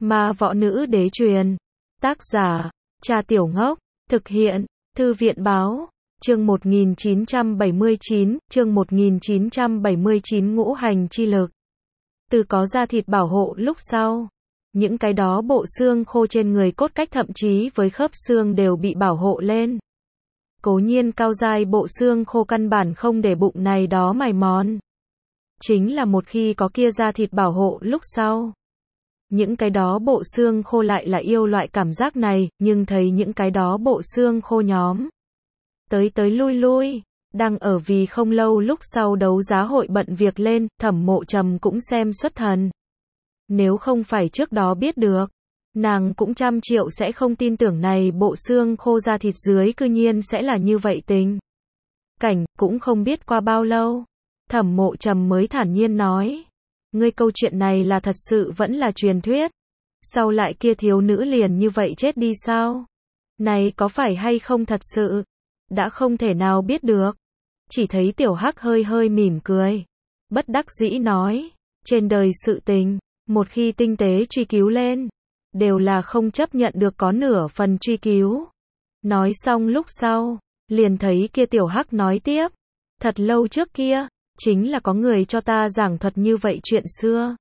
Ma võ nữ đế truyền. Tác giả, Cha Tiểu Ngốc. Thực hiện, Thư viện báo. Chương 1979, ngũ hành chi lực. Từ có da thịt bảo hộ lúc sau, những cái đó bộ xương khô trên người cốt cách thậm chí với khớp xương đều bị bảo hộ lên. Cố nhiên cao giai bộ xương khô căn bản không để bụng này đó mài mòn. Chính là một khi có kia da thịt bảo hộ lúc sau, những cái đó bộ xương khô lại là yêu loại cảm giác này, nhưng thấy những cái đó bộ xương khô nhóm tới lui lui, đang ở vì không lâu lúc sau đấu giá hội bận việc lên, Thẩm Mộ Trầm cũng xem xuất thần. Nếu không phải trước đó biết được, nàng cũng trăm triệu sẽ không tin tưởng này bộ xương khô da thịt dưới cư nhiên sẽ là như vậy tình cảnh. Cũng không biết qua bao lâu, Thẩm Mộ Trầm mới thản nhiên nói, ngươi câu chuyện này là thật sự vẫn là truyền thuyết, sau lại kia thiếu nữ liền như vậy chết đi sao? Này có phải hay không thật sự? Đã không thể nào biết được. Chỉ thấy Tiểu Hắc hơi hơi mỉm cười, bất đắc dĩ nói, trên đời sự tình, một khi tinh tế truy cứu lên, đều là không chấp nhận được có nửa phần truy cứu. Nói xong lúc sau, liền thấy kia Tiểu Hắc nói tiếp, thật lâu trước kia, chính là có người cho ta giảng thuật như vậy chuyện xưa.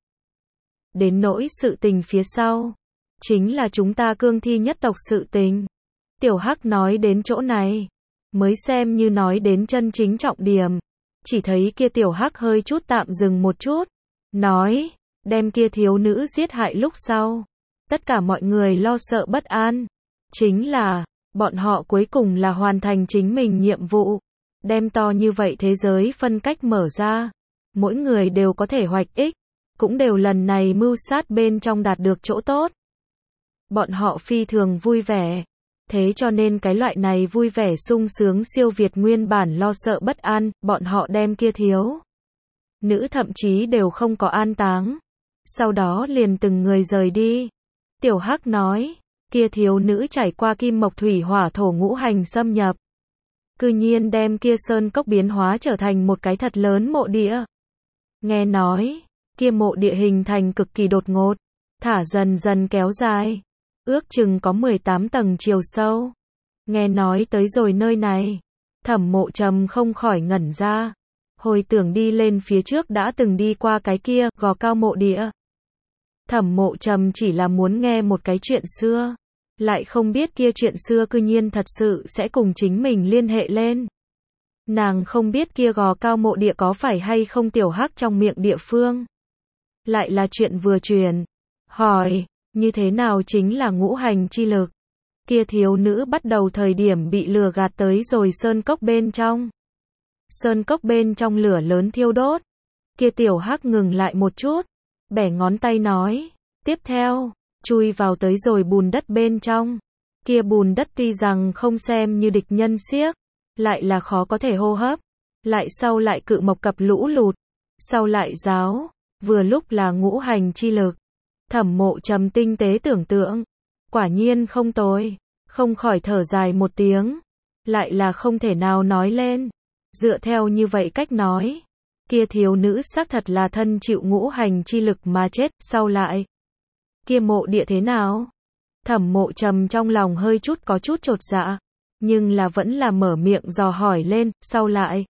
Đến nỗi sự tình phía sau, chính là chúng ta cương thi nhất tộc sự tình. Tiểu Hắc nói đến chỗ này, mới xem như nói đến chân chính trọng điểm. Chỉ thấy kia Tiểu Hắc hơi chút tạm dừng một chút, nói, đem kia thiếu nữ giết hại lúc sau, tất cả mọi người lo sợ bất an. Chính là, bọn họ cuối cùng là hoàn thành chính mình nhiệm vụ, đem to như vậy thế giới phân cách mở ra, mỗi người đều có thể hoạch ích, cũng đều lần này mưu sát bên trong đạt được chỗ tốt. Bọn họ phi thường vui vẻ, thế cho nên cái loại này vui vẻ sung sướng siêu việt nguyên bản lo sợ bất an, bọn họ đem kia thiếu nữ thậm chí đều không có an táng, sau đó liền từng người rời đi. Tiểu Hắc nói, kia thiếu nữ trải qua kim mộc thủy hỏa thổ ngũ hành xâm nhập, cư nhiên đem kia sơn cốc biến hóa trở thành một cái thật lớn mộ địa. Nghe nói, kia mộ địa hình thành cực kỳ đột ngột, thả dần dần kéo dài, ước chừng có 18 tầng chiều sâu. Nghe nói tới rồi nơi này, Thẩm Mộ Trầm không khỏi ngẩn ra, hồi tưởng đi lên phía trước đã từng đi qua cái kia gò cao mộ địa. Thẩm Mộ Trầm chỉ là muốn nghe một cái chuyện xưa, lại không biết kia chuyện xưa cư nhiên thật sự sẽ cùng chính mình liên hệ lên. Nàng không biết kia gò cao mộ địa có phải hay không Tiểu Hắc trong miệng địa phương. Lại là chuyện vừa truyền, hỏi, như thế nào chính là ngũ hành chi lực? Kia thiếu nữ bắt đầu thời điểm bị lừa gạt tới rồi sơn cốc bên trong. Sơn cốc bên trong lửa lớn thiêu đốt. Kia Tiểu Hắc ngừng lại một chút, bẻ ngón tay nói, tiếp theo, chui vào tới rồi bùn đất bên trong. Kia bùn đất tuy rằng không xem như địch nhân xiếc, lại là khó có thể hô hấp. Lại sau lại cự mộc cập lũ lụt, sau lại giáo, vừa lúc là ngũ hành chi lực. Thẩm Mộ Trầm tinh tế tưởng tượng, quả nhiên không tồi, không khỏi thở dài một tiếng, lại là không thể nào nói lên. Dựa theo như vậy cách nói, kia thiếu nữ xác thật là thân chịu ngũ hành chi lực mà chết, sau lại kia mộ địa thế nào? Thẩm Mộ Trầm trong lòng hơi chút có chút chột dạ, nhưng là vẫn là mở miệng dò hỏi lên, sau lại.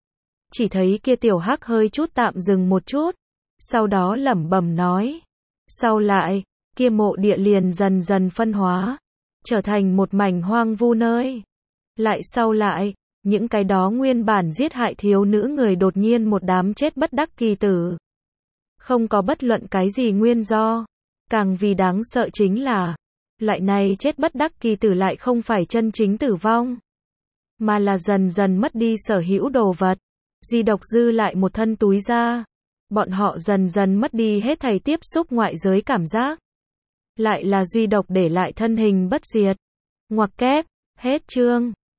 Chỉ thấy kia Tiểu Hắc hơi chút tạm dừng một chút, sau đó lẩm bẩm nói, sau lại, kia mộ địa liền dần dần phân hóa, trở thành một mảnh hoang vu nơi. Lại sau lại, những cái đó nguyên bản giết hại thiếu nữ người đột nhiên một đám chết bất đắc kỳ tử. Không có bất luận cái gì nguyên do. Càng vì đáng sợ chính là, loại này chết bất đắc kỳ tử lại không phải chân chính tử vong, mà là dần dần mất đi sở hữu đồ vật, duy độc dư lại một thân túi da. Bọn họ dần dần mất đi hết thảy tiếp xúc ngoại giới cảm giác, lại là duy độc để lại thân hình bất diệt. Ngoặc kép, hết chương.